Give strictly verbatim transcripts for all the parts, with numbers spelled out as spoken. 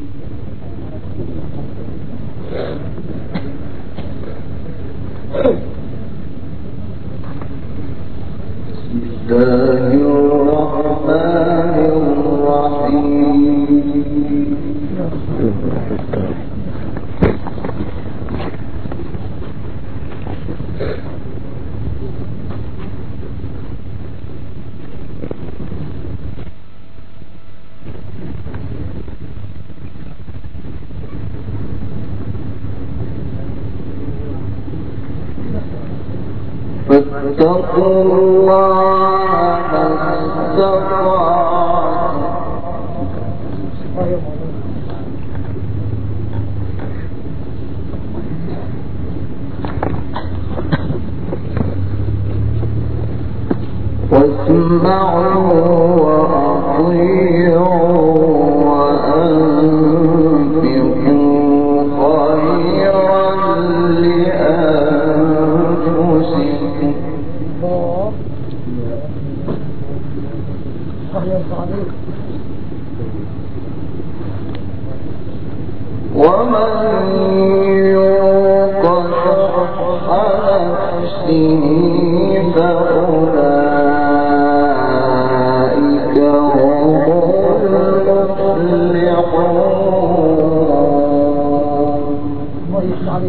فاتقوا الله ما استطعتم واسمعوا وأطيعوا وأنفقوا خيرا لأنفسكم ومن يوق شح نفسه فأولئك هم المفلحون.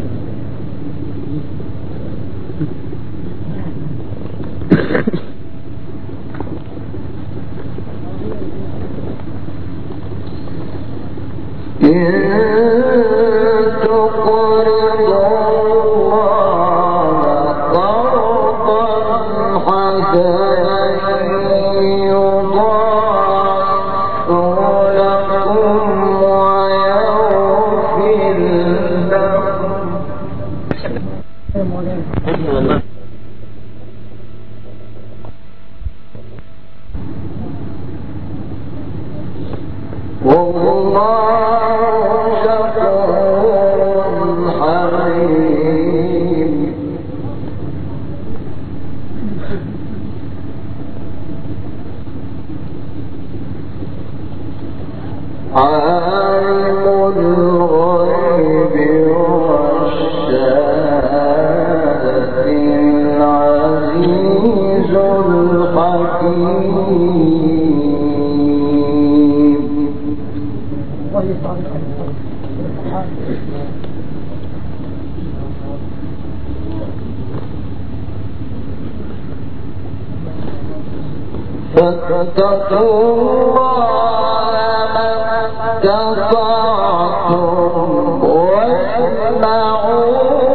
فاتقوا الله ما استطعتم واسمعوا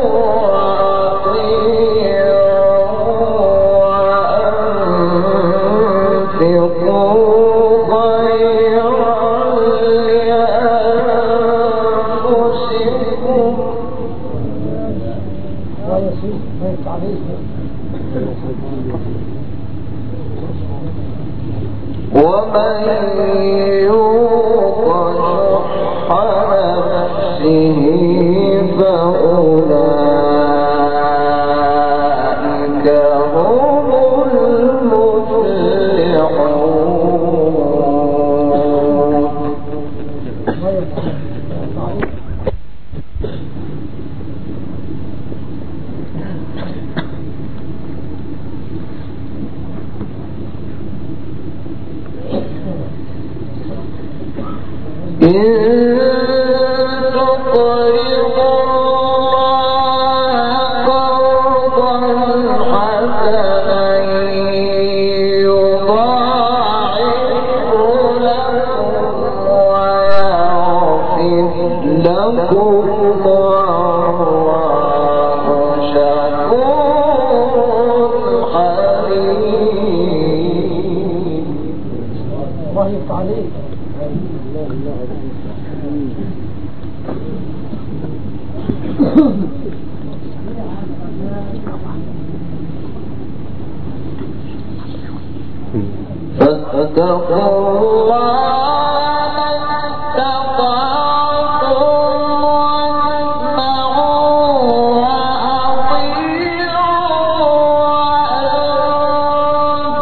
ومن يوق شح نفسه فأولئك هم المفلحون. فاتقوا الله ما استطعتم واسمعوا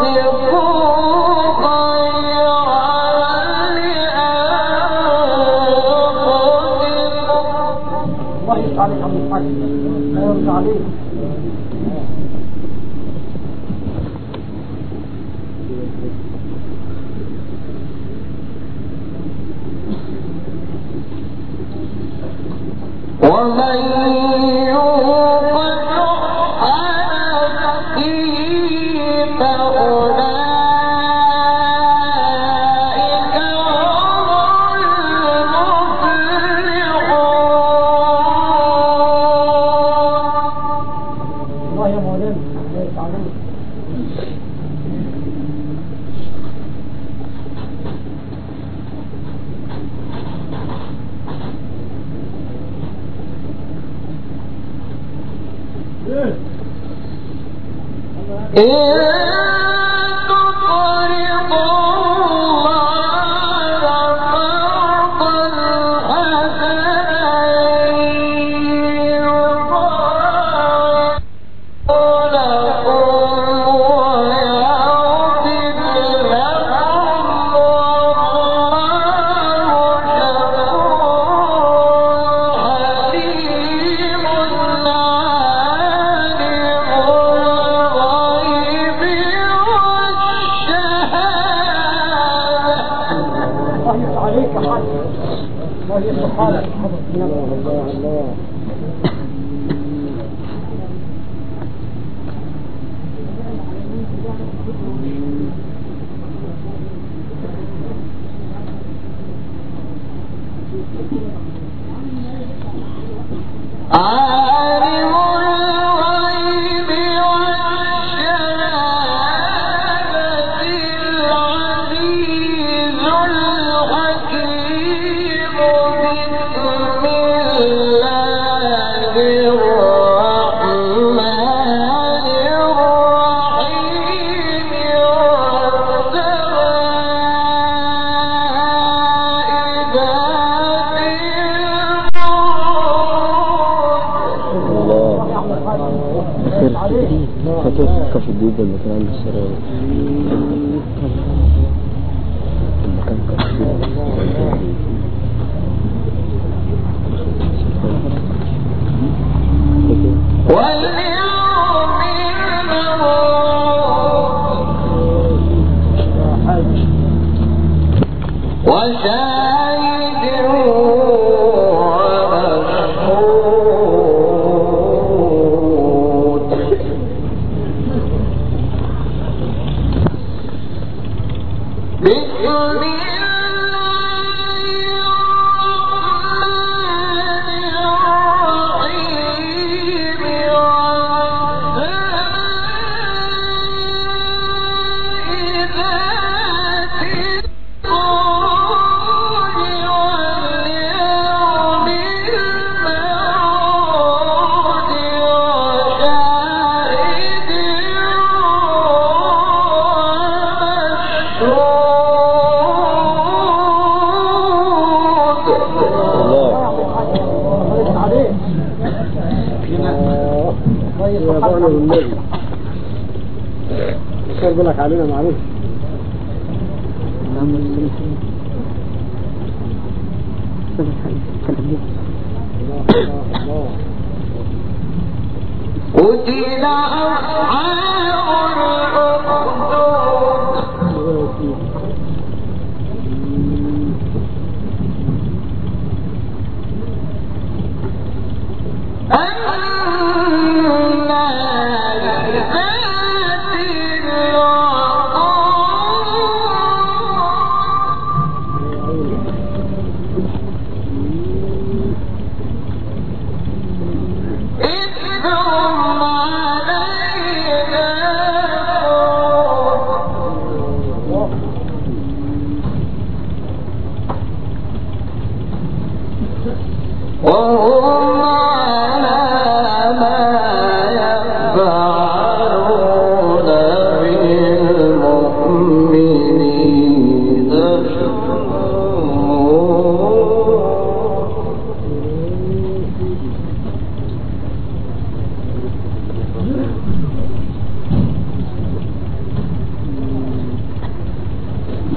وأطيعوا وأنفقوا خيرا لأنفسكم عليك عبد الحاج لا يرجع عليك ومن يوق شح نفسه فأولئك فتوقف الديب المكان عند السرور المكان واليوم الموت وشاهد ومشهود بسم يقول لك علينا معروف قتل أصحاب الأخدود وهم على ما يفعلون بالمؤمنين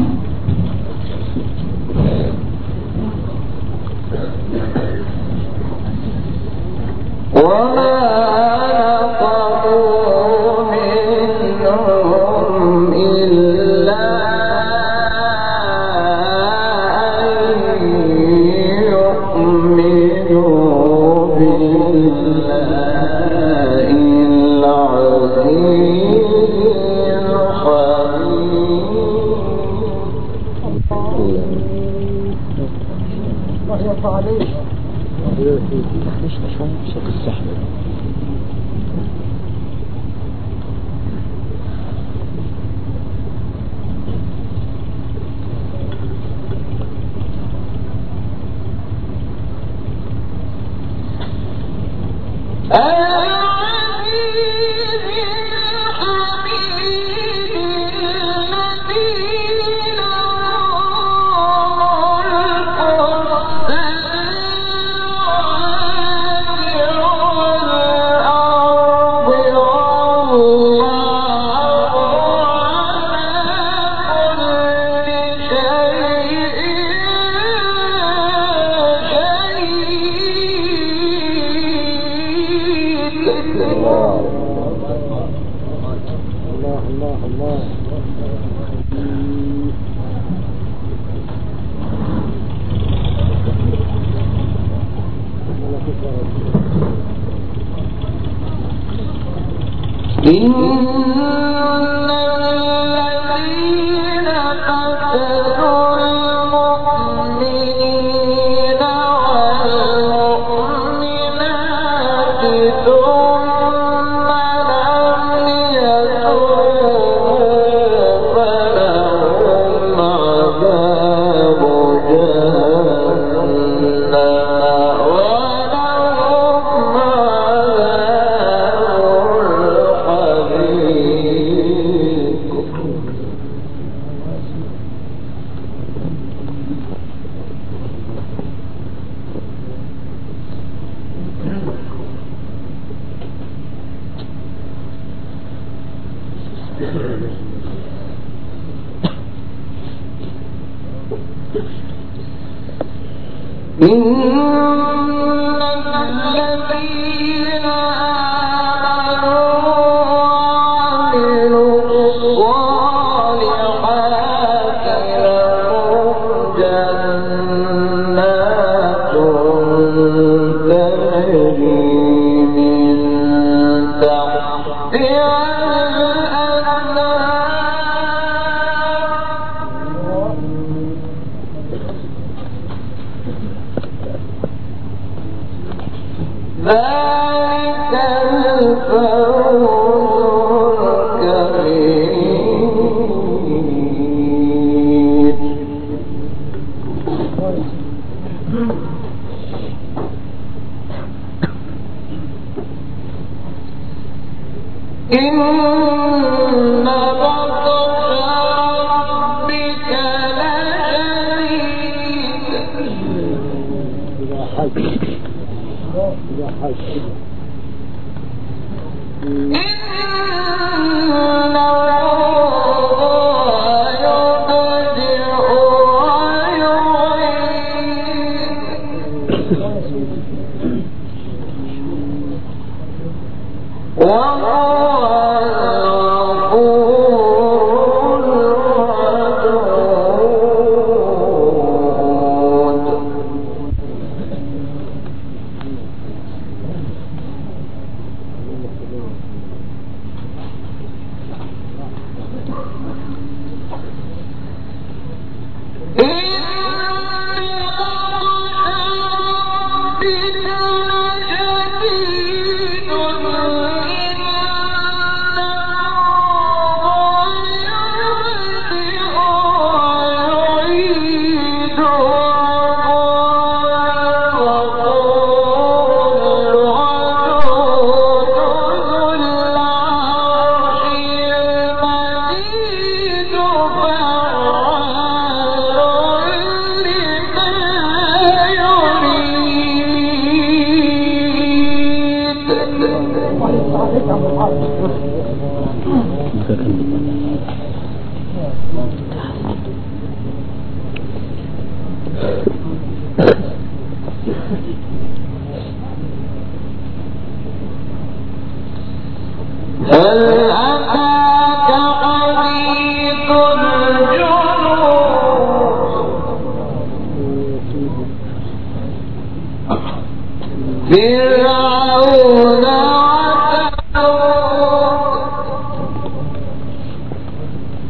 شهود الله يرضى عليك. تخلصنا شوية بصوت السحب.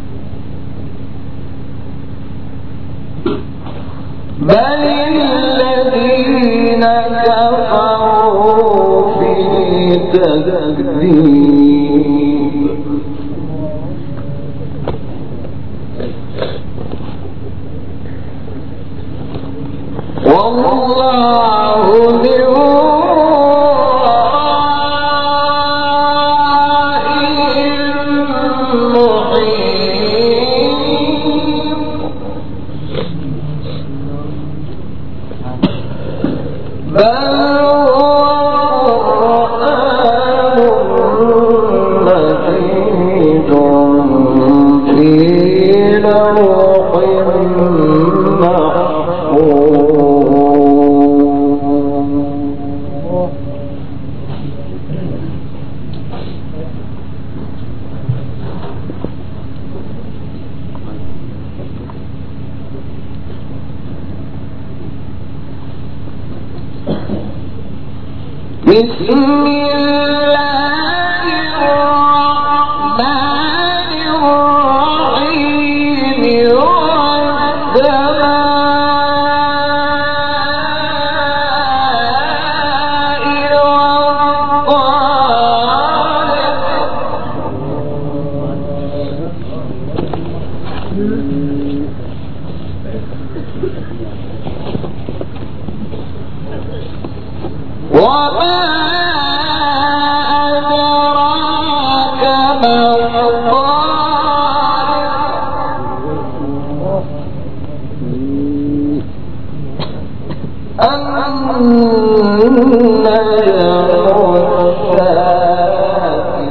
بل تكذيب والله من ورائهم محيط بل بسم الله الرحمن الرحيم والسماء والطارق وما أدراك ما الطارق النجم الثاقب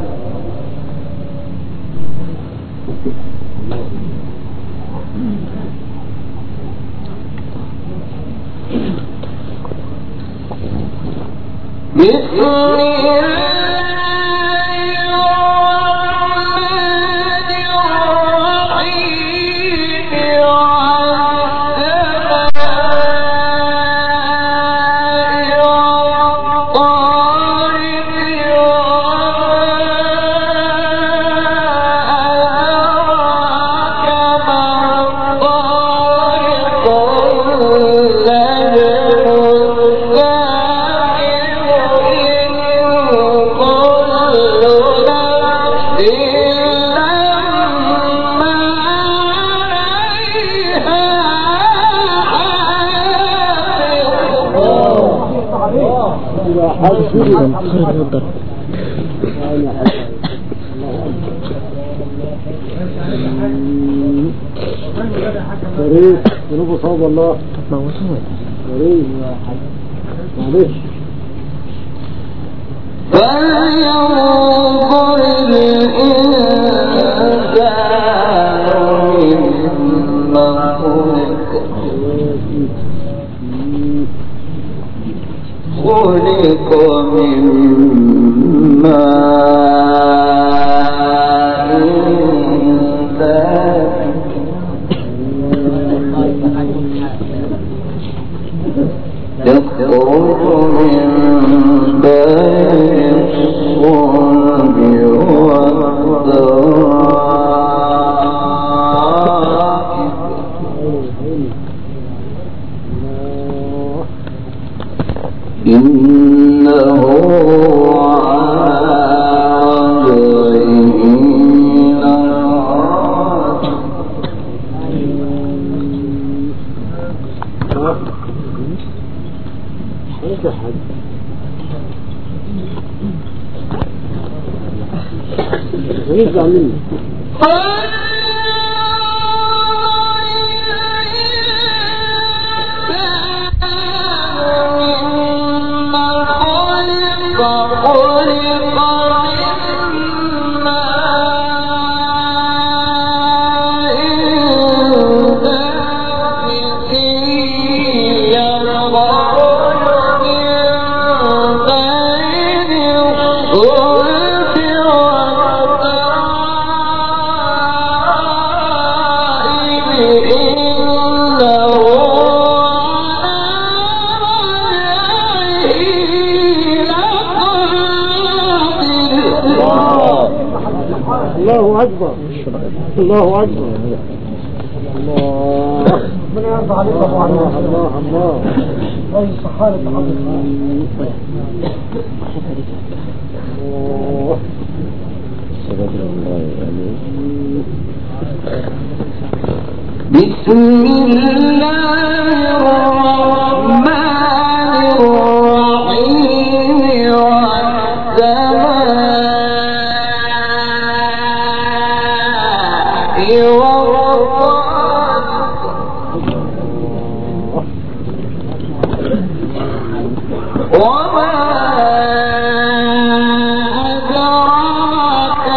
بسم الله الرحمن الرحيم والسماء والطارق فريق جنوب صوب الله. طب ما هو صوت فريق معلش. فلينظر الإنسان مما خلق خلق من ماء دافق يخرج من بين الصلب والترائب إنه على رجعه لقادر. ويزعل مني الله أكبر الله أكبر الله ربنا يرضى عليك. الله الله الله رأي الصحاري تحضر بسم الله الرحمن الرحيم والسماء والطارق وما أدراك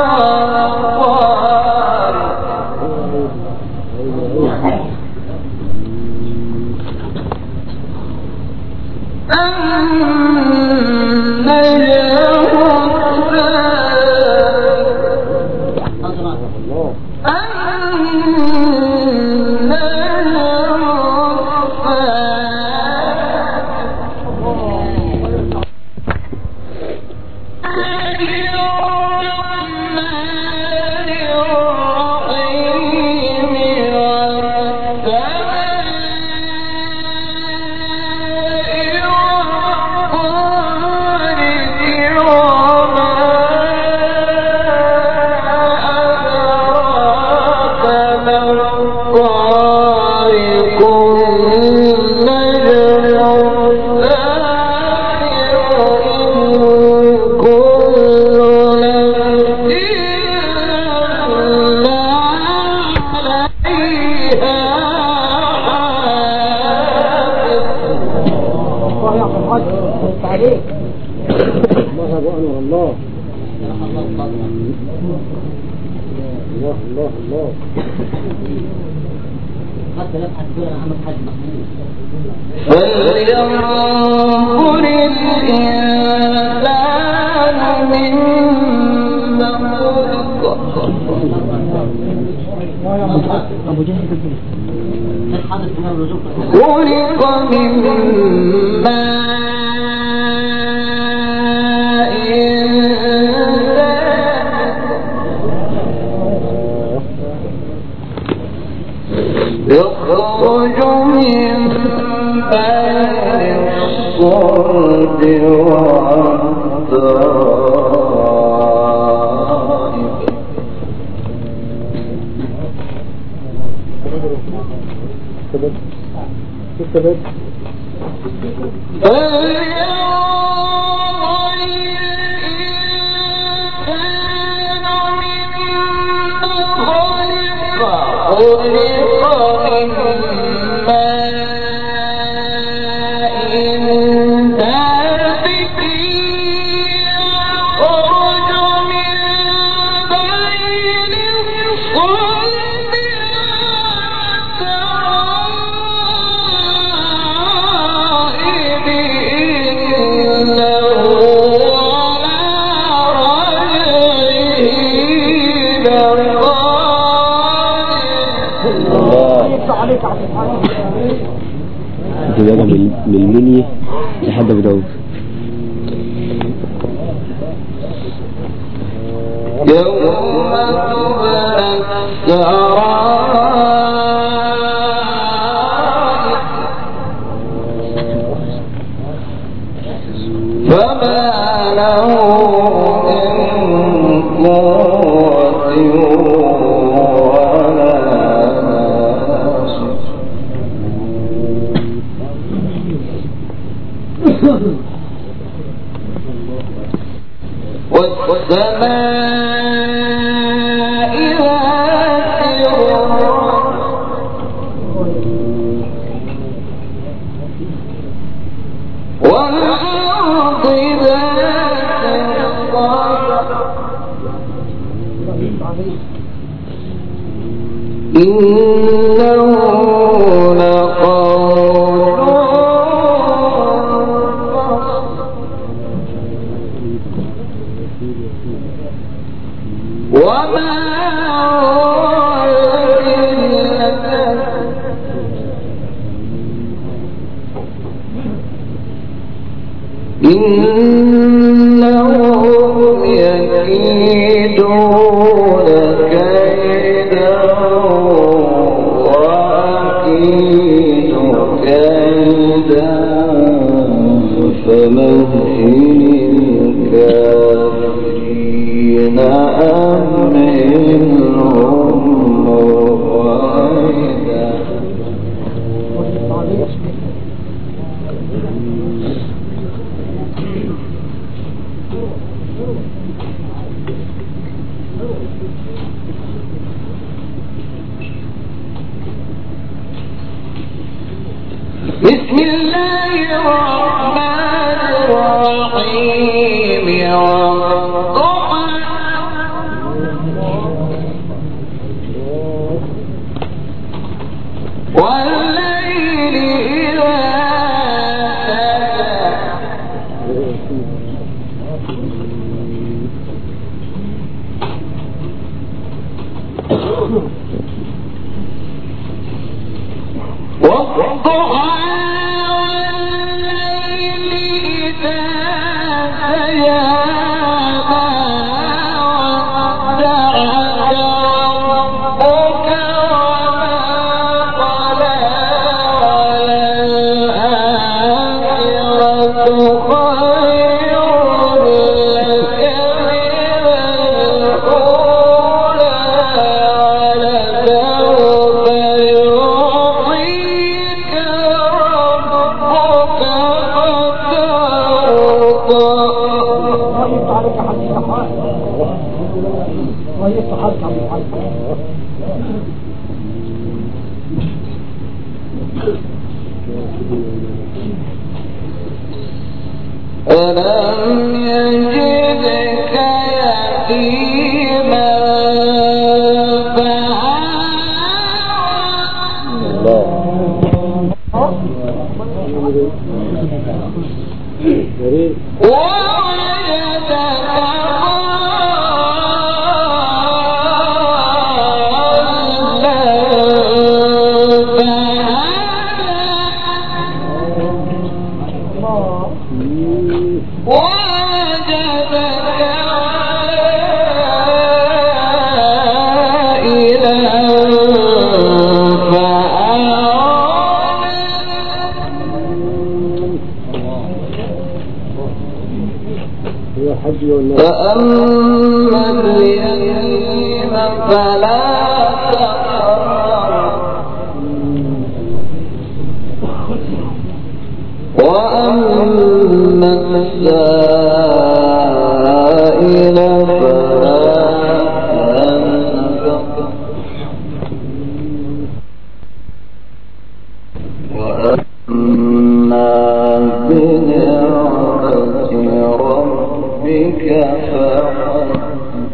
فلينظر الإنسان مما خلق خلق من ماء يخرج من بين الصلب والترائب دماغه من من المنيا لحد ابو داود. يوم تبلى السرائر فما له من قوة ولا ناصر والسماء ذات الرجع والأرض ذات الصدع إنه لقول وما إنهم يكيدون كيدا وأكيد وأكيد كيدا فمهل الكافرين أمهلهم رويدا. بسم الله الرحمن الرحيم والضحى والليل إذا سجى والضحى ألم يجدك يتيما فأما اليتيم فلا تقهر وأما السائل فلا تنهر وأما بنعمة ربك فحدث.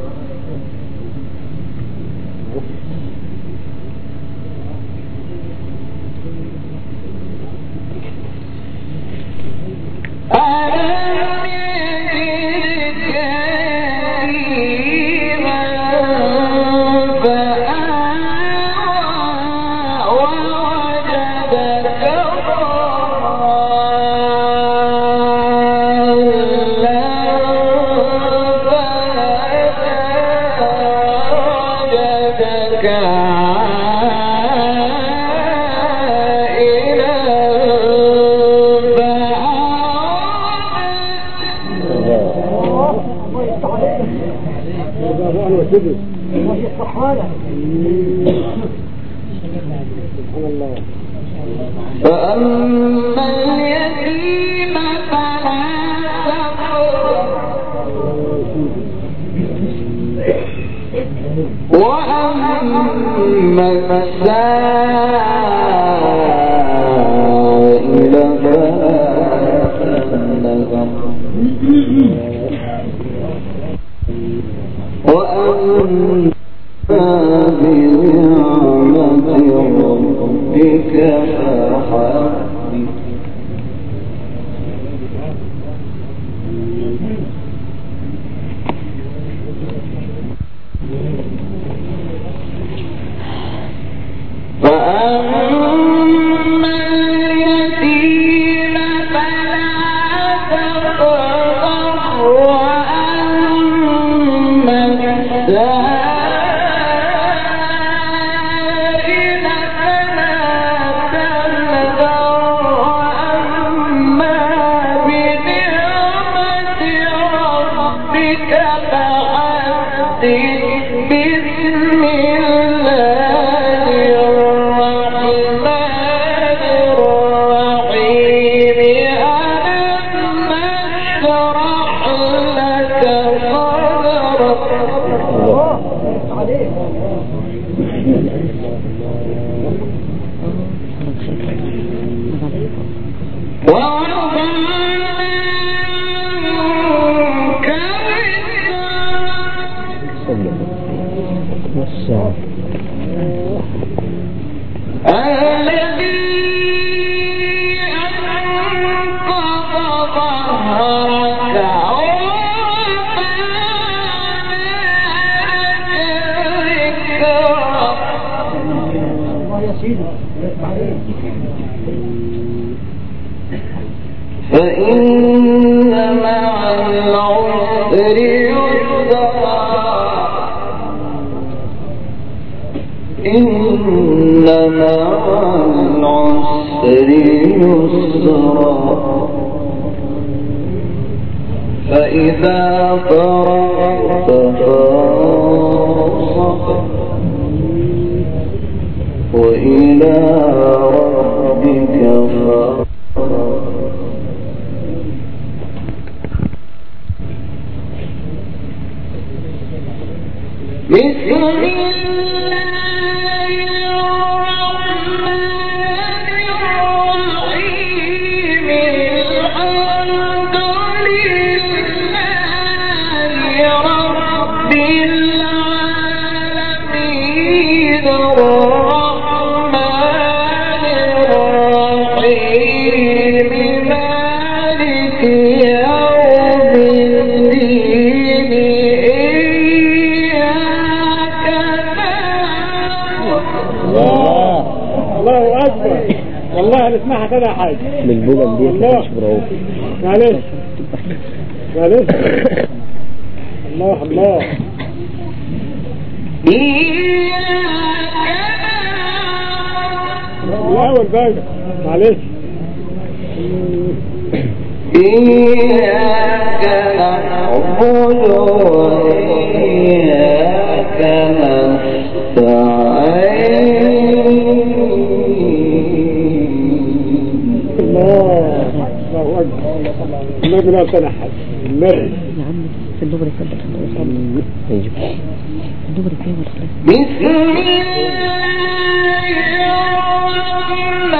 ألم يجدك يتيما فآوى ووجدك فأما اليتيم فلا تقهر وأما السائل فلا تنهر وأما بنعمة ربك فحدث. فأما اليتيم فلا تقهر وأما السائل فلا فإن مع العسر يسرا إن مع العسر يسرا فإذا فرغت فانصب وإلى ربك فارغب. بسم الله نسمعها كده حاجة بالبوجة دي مش برافو معلش معلش الله الله الأول بقى معلش إياك نعبد وإياك نستعين. الله الله أكبر ما بلا تنحل المرء يا عم في الدبر يكبر يجب الدبر يكبر خلاص. بسم الله الرحمن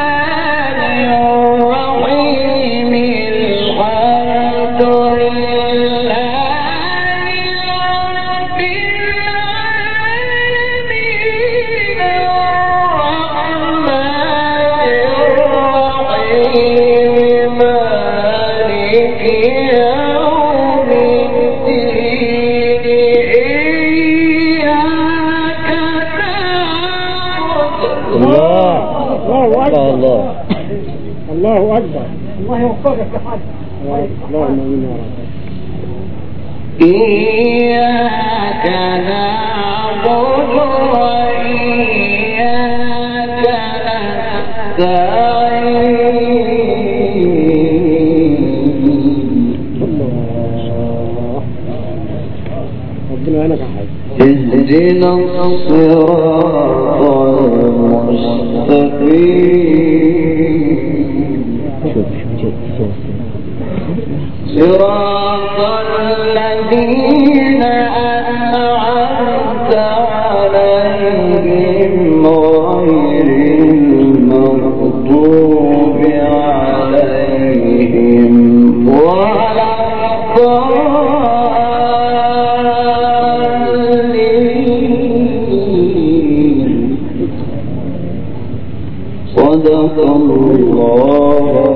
الرحيم الحمد لله رب العالمين الرحمن الرحيم مالك يوم الدين إياك نعبد. الله الله أكبر الله الله أكبر الله يوفقك يا حاج اللهم آمين يا رب. إياك نعبد وإياك نستعين. الله ربنا يعينك يا حاج. اهدنا الصراط المستقيم شوف شوف شوف صراط الذين أنعمت عليهم غير المغضوب عليهم ولا الضالين. صدق الله